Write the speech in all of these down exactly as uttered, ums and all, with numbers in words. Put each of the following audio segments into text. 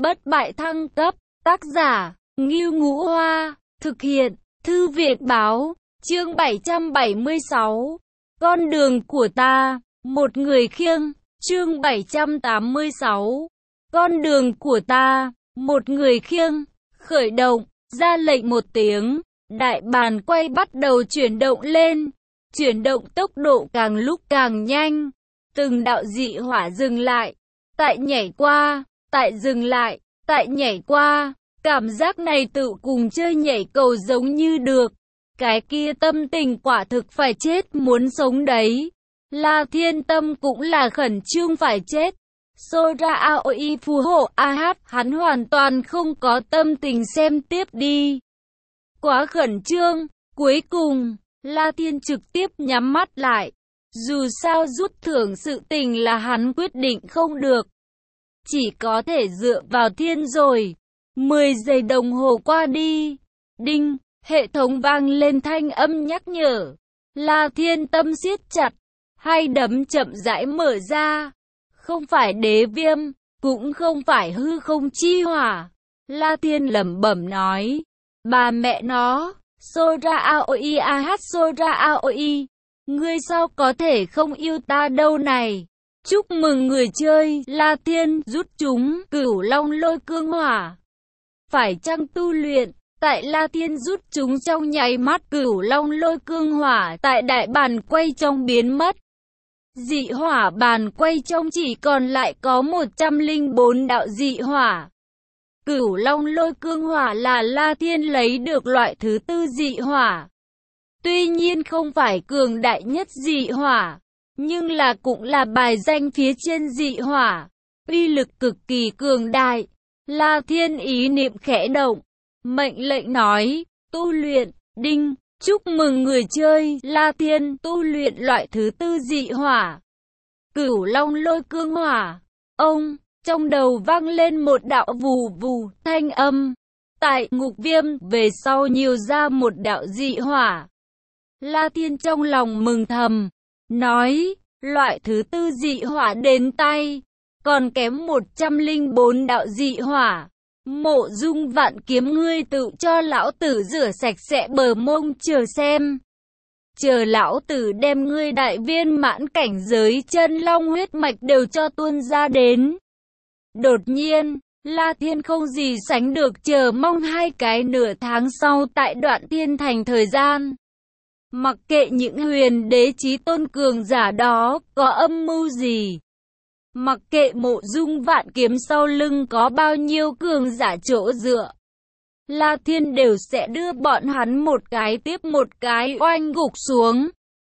Bất bại thăng cấp, tác giả, Ngưu Ngũ Hoa, thực hiện, Thư viện Báo, chương bảy trăm bảy mươi sáu, Con đường của ta, một người khiêng, chương bảy trăm tám mươi sáu, Con đường của ta, một người khiêng, khởi động, ra lệnh một tiếng, đại bàn quay bắt đầu chuyển động lên, chuyển động tốc độ càng lúc càng nhanh, từng đạo dị hỏa dừng lại, tại nhảy qua, tại dừng lại, tại nhảy qua, cảm giác này tự cùng chơi nhảy cầu giống như được, cái kia tâm tình quả thực phải chết muốn sống đấy. La Thiên Tâm cũng là khẩn trương phải chết. Sora Aoi phù hộ a hát, hắn hoàn toàn không có tâm tình xem tiếp đi. Quá khẩn trương, cuối cùng, La Thiên trực tiếp nhắm mắt lại. Dù sao rút thưởng sự tình là hắn quyết định không được. Chỉ có thể dựa vào thiên rồi. mười giây đồng hồ qua đi. Đinh, hệ thống vang lên thanh âm nhắc nhở. La Thiên Tâm siết chặt, hai đấm chậm rãi mở ra. Không phải đế viêm, cũng không phải hư không chi hỏa. La Thiên lẩm bẩm nói. Bà mẹ nó, Sora Aoi a hát Sora Aoi. Ngươi sao có thể không yêu ta đâu này. Chúc mừng người chơi, La Thiên rút chúng Cửu Long Lôi Cương Hỏa. Phải chăng tu luyện, tại La Thiên rút chúng trong nháy mắt Cửu Long Lôi Cương Hỏa tại đại bàn quay trong biến mất. Dị hỏa bàn quay trong chỉ còn lại có một trăm lẻ bốn đạo dị hỏa. Cửu Long Lôi Cương Hỏa là La Thiên lấy được loại thứ tư dị hỏa. Tuy nhiên không phải cường đại nhất dị hỏa, nhưng là cũng là bài danh phía trên dị hỏa, uy lực cực kỳ cường đại. La Thiên ý niệm khẽ động, mệnh lệnh nói, tu luyện, đinh, chúc mừng người chơi, La Thiên tu luyện loại thứ tư dị hỏa. Cửu Long Lôi Cương Hỏa. Ông, trong đầu vang lên một đạo vù vù thanh âm. Tại ngục viêm, về sau nhiều ra một đạo dị hỏa. La Thiên trong lòng mừng thầm, nói, loại thứ tư dị hỏa đến tay, còn kém một trăm lẻ bốn đạo dị hỏa. Mộ Dung Vạn Kiếm, ngươi tự cho lão tử rửa sạch sẽ bờ mông chờ xem. Chờ lão tử đem ngươi đại viên mãn cảnh giới chân long huyết mạch đều cho tuôn ra đến. Đột nhiên, La Thiên không gì sánh được chờ mong hai cái nửa tháng sau tại Đoạn Thiên Thành thời gian. Mặc kệ những huyền đế chí tôn cường giả đó có âm mưu gì, mặc kệ Mộ Dung Vạn Kiếm sau lưng có bao nhiêu cường giả chỗ dựa, La Thiên đều sẽ đưa bọn hắn một cái tiếp một cái oanh gục xuống.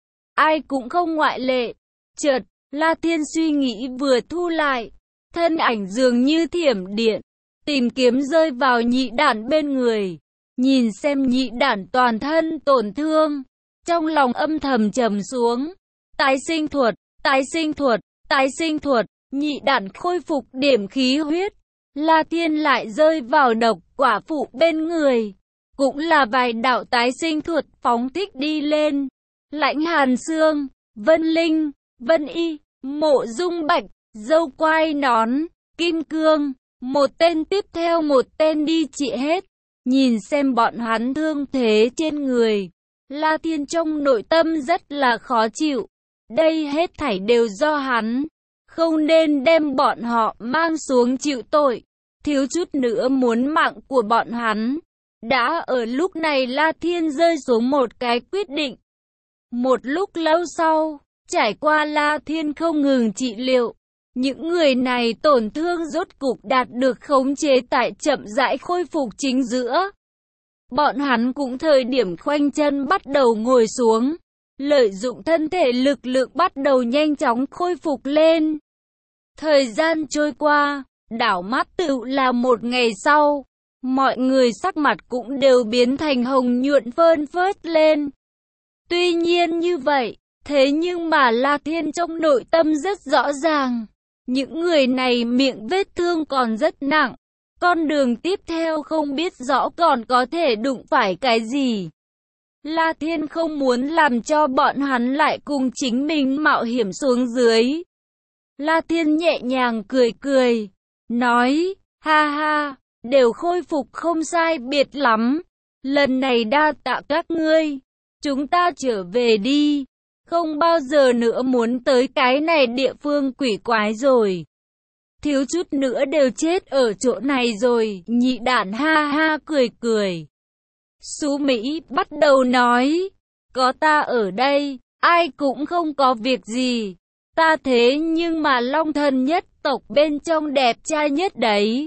Ai cũng không ngoại lệ. Chợt, La Thiên suy nghĩ vừa thu lại, thân ảnh dường như thiểm điện, tìm kiếm rơi vào nhị đản bên người. Nhìn xem nhị đản toàn thân tổn thương, trong lòng âm thầm trầm xuống. Tái sinh thuật, tái sinh thuật, tái sinh thuật, nhị đản khôi phục điểm khí huyết. La Thiên lại rơi vào độc quả phụ bên người. Cũng là vài đạo tái sinh thuật phóng thích đi lên. Lãnh Hàn Xương, Vân Linh, Vân Y, Mộ Dung Bạch, Dâu Quai Nón, Kim Cương. Một tên tiếp theo một tên đi trị hết. Nhìn xem bọn hắn thương thế trên người, La Thiên trong nội tâm rất là khó chịu. Đây hết thảy đều do hắn. Không nên đem bọn họ mang xuống chịu tội. Thiếu chút nữa muốn mạng của bọn hắn. Đã ở lúc này La Thiên rơi xuống một cái quyết định. Một lúc lâu sau, trải qua La Thiên không ngừng trị liệu, những người này tổn thương rốt cục đạt được khống chế tại chậm rãi khôi phục chính giữa. Bọn hắn cũng thời điểm khoanh chân bắt đầu ngồi xuống, lợi dụng thân thể lực lượng bắt đầu nhanh chóng khôi phục lên. Thời gian trôi qua, đảo mắt tựu là một ngày sau, mọi người sắc mặt cũng đều biến thành hồng nhuận phơn phớt lên. Tuy nhiên như vậy, thế nhưng mà La Thiên trong nội tâm rất rõ ràng, những người này miệng vết thương còn rất nặng, con đường tiếp theo không biết rõ còn có thể đụng phải cái gì. La Thiên không muốn làm cho bọn hắn lại cùng chính mình mạo hiểm xuống dưới. La Thiên nhẹ nhàng cười cười, nói, Ha ha, đều khôi phục không sai biệt lắm. Lần này đa tạ các ngươi. Chúng ta trở về đi. Không bao giờ nữa muốn tới cái này địa phương quỷ quái rồi. Thiếu chút nữa đều chết ở chỗ này rồi. Nhị đản ha ha cười cười. Sú Mỹ bắt đầu nói. Có ta ở đây, ai cũng không có việc gì. Ta thế nhưng mà Long Thần nhất tộc bên trong đẹp trai nhất đấy.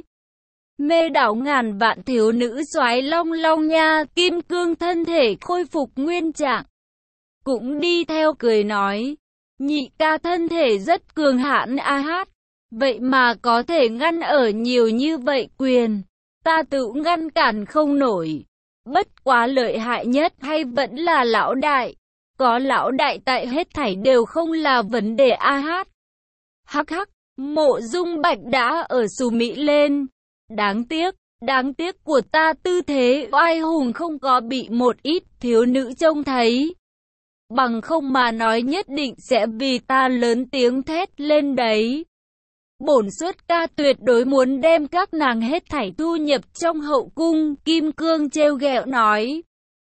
Mê đảo ngàn vạn thiếu nữ soái long long nha. Kim Cương thân thể khôi phục nguyên trạng, cũng đi theo cười nói. Nhị ca thân thể rất cường hãn a hát. Vậy mà có thể ngăn ở nhiều như vậy quyền. Ta tự ngăn cản không nổi. Bất quá lợi hại nhất hay vẫn là lão đại. Có lão đại tại hết thảy đều không là vấn đề a hát. Hắc hắc, Mộ Dung Bạch đã ở Sú Mỹ lên. Đáng tiếc, đáng tiếc của ta tư thế oai hùng không có bị một ít thiếu nữ trông thấy. Bằng không mà nói nhất định sẽ vì ta lớn tiếng thét lên đấy. Bổn xuất ca tuyệt đối muốn đem các nàng hết thảy thu nhập trong hậu cung. Kim Cương trêu ghẹo nói.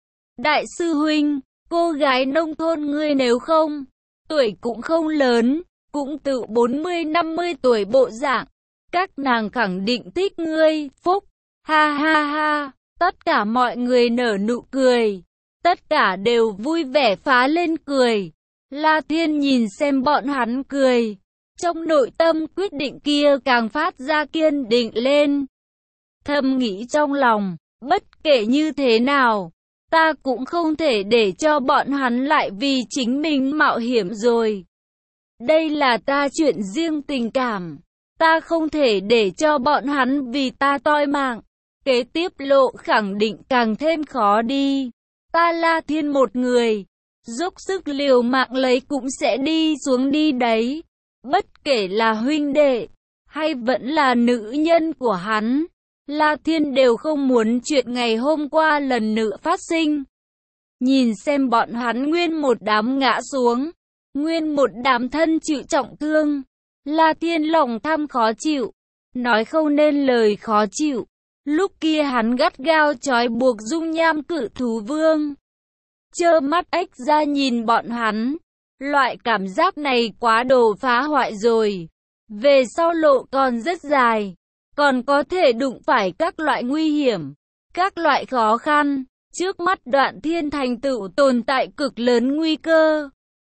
Đại sư huynh, cô gái nông thôn ngươi nếu không, tuổi cũng không lớn, cũng tự bốn mươi năm mươi tuổi bộ dạng. Các nàng khẳng định thích ngươi, phúc, ha ha ha, tất cả mọi người nở nụ cười, tất cả đều vui vẻ phá lên cười. La Thiên nhìn xem bọn hắn cười, trong nội tâm quyết định kia càng phát ra kiên định lên. Thầm nghĩ trong lòng, bất kể như thế nào, ta cũng không thể để cho bọn hắn lại vì chính mình mạo hiểm rồi. Đây là ta chuyện riêng tình cảm. Ta không thể để cho bọn hắn vì ta toi mạng. Kế tiếp lộ khẳng định càng thêm khó đi. Ta La Thiên một người, dốc sức liều mạng lấy cũng sẽ đi xuống đi đấy. Bất kể là huynh đệ, hay vẫn là nữ nhân của hắn, La Thiên đều không muốn chuyện ngày hôm qua lần nữa phát sinh. Nhìn xem bọn hắn nguyên một đám ngã xuống, nguyên một đám thân chịu trọng thương. La Thiên lòng tham khó chịu, nói không nên lời khó chịu. Lúc kia hắn gắt gao trói buộc dung nham cự thú vương. Trơ mắt ếch ra nhìn bọn hắn. Loại cảm giác này quá đồ phá hoại rồi. Về sau lộ còn rất dài. Còn có thể đụng phải các loại nguy hiểm, các loại khó khăn. Trước mắt Đoạn Thiên thành tựu tồn tại cực lớn nguy cơ.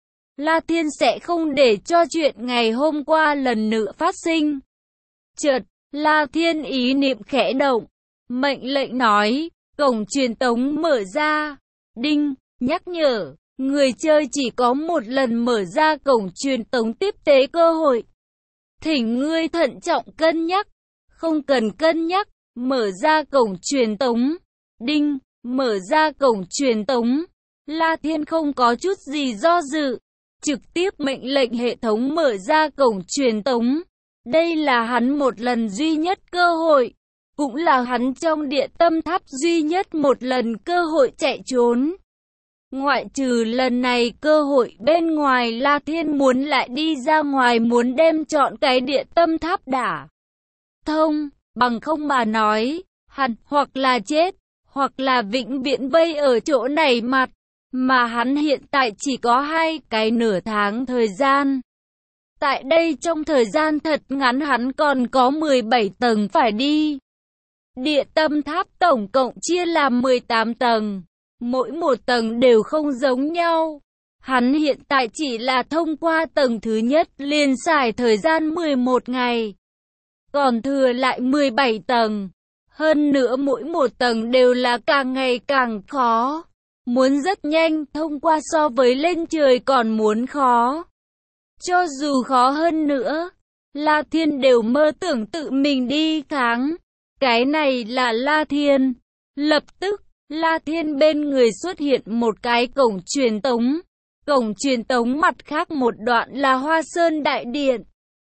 La Thiên sẽ không để cho chuyện ngày hôm qua lần nữa phát sinh. Chợt, La Thiên ý niệm khẽ động, mệnh lệnh nói, cổng truyền tống mở ra. Đinh, nhắc nhở, người chơi chỉ có một lần mở ra cổng truyền tống tiếp tế cơ hội. Thỉnh ngươi thận trọng cân nhắc, không cần cân nhắc, mở ra cổng truyền tống. Đinh, mở ra cổng truyền tống. La Thiên không có chút gì do dự, trực tiếp mệnh lệnh hệ thống mở ra cổng truyền tống. Đây là hắn một lần duy nhất cơ hội, cũng là hắn trong địa tâm tháp duy nhất một lần cơ hội chạy trốn. Ngoại trừ lần này cơ hội bên ngoài, La Thiên muốn lại đi ra ngoài, muốn đem chọn cái địa tâm tháp đả thông, bằng không mà nói, hắn hoặc là chết, hoặc là vĩnh viễn vây ở chỗ này mặt. Mà hắn hiện tại chỉ có hai cái nửa tháng thời gian. Tại đây trong thời gian thật ngắn hắn còn có mười bảy tầng phải đi. Địa tâm tháp tổng cộng chia làm mười tám tầng. Mỗi một tầng đều không giống nhau. Hắn hiện tại chỉ là thông qua tầng thứ nhất liền xài thời gian mười một ngày. Còn thừa lại mười bảy tầng. Hơn nữa mỗi một tầng đều là càng ngày càng khó. Muốn rất nhanh thông qua so với lên trời còn muốn khó. Cho dù khó hơn nữa, La Thiên đều mơ tưởng tự mình đi kháng. Cái này là La Thiên. Lập tức, La Thiên bên người xuất hiện một cái cổng truyền tống. Cổng truyền tống mặt khác một đoạn là Hoa Sơn Đại Điện.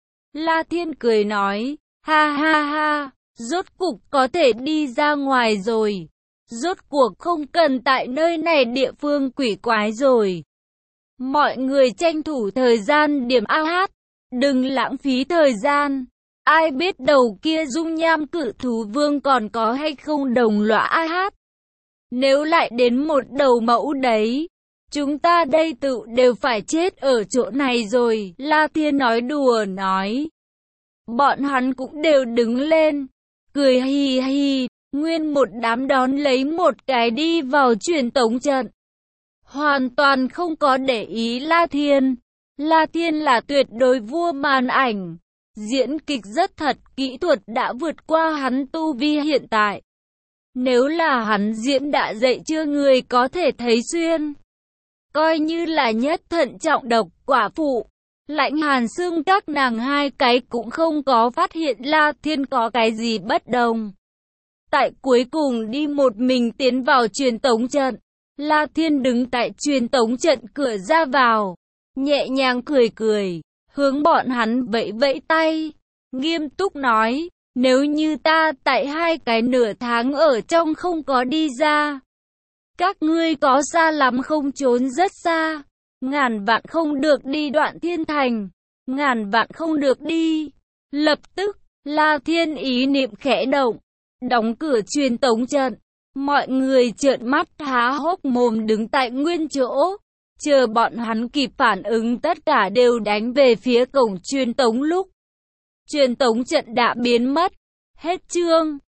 La Thiên cười nói, ha ha ha, rốt cục có thể đi ra ngoài rồi. Rốt cuộc không cần tại nơi này địa phương quỷ quái rồi. Mọi người tranh thủ thời gian điểm a hát, đừng lãng phí thời gian. Ai biết đầu kia dung nham cự thú vương còn có hay không đồng lõa ai hát. Nếu lại đến một đầu mẫu đấy, chúng ta đây tự đều phải chết ở chỗ này rồi. La Thiên nói đùa nói. Bọn hắn cũng đều đứng lên, cười hì hì, nguyên một đám đón lấy một cái đi vào truyền tống trận. Hoàn toàn không có để ý La Thiên. La Thiên là tuyệt đối vua màn ảnh. Diễn kịch rất thật, kỹ thuật đã vượt qua hắn tu vi hiện tại. Nếu là hắn diễn đã dạy chưa người có thể thấy xuyên. Coi như là nhất thận trọng độc, quả phụ, Lãnh Hàn Xương các nàng hai cái cũng không có phát hiện La Thiên có cái gì bất đồng. Tại cuối cùng đi một mình tiến vào truyền tống trận. La Thiên đứng tại truyền tống trận cửa ra vào, nhẹ nhàng cười cười, hướng bọn hắn vẫy vẫy tay, nghiêm túc nói, nếu như ta tại hai cái nửa tháng ở trong không có đi ra, các ngươi có xa lắm không trốn rất xa, ngàn vạn không được đi Đoạn Thiên Thành, ngàn vạn không được đi. Lập tức, La Thiên ý niệm khẽ động, đóng cửa truyền tống trận. Mọi người trợn mắt há hốc mồm đứng tại nguyên chỗ, chờ bọn hắn kịp phản ứng tất cả đều đánh về phía cổng truyền tống lúc. Truyền tống trận đã biến mất. Hết chương.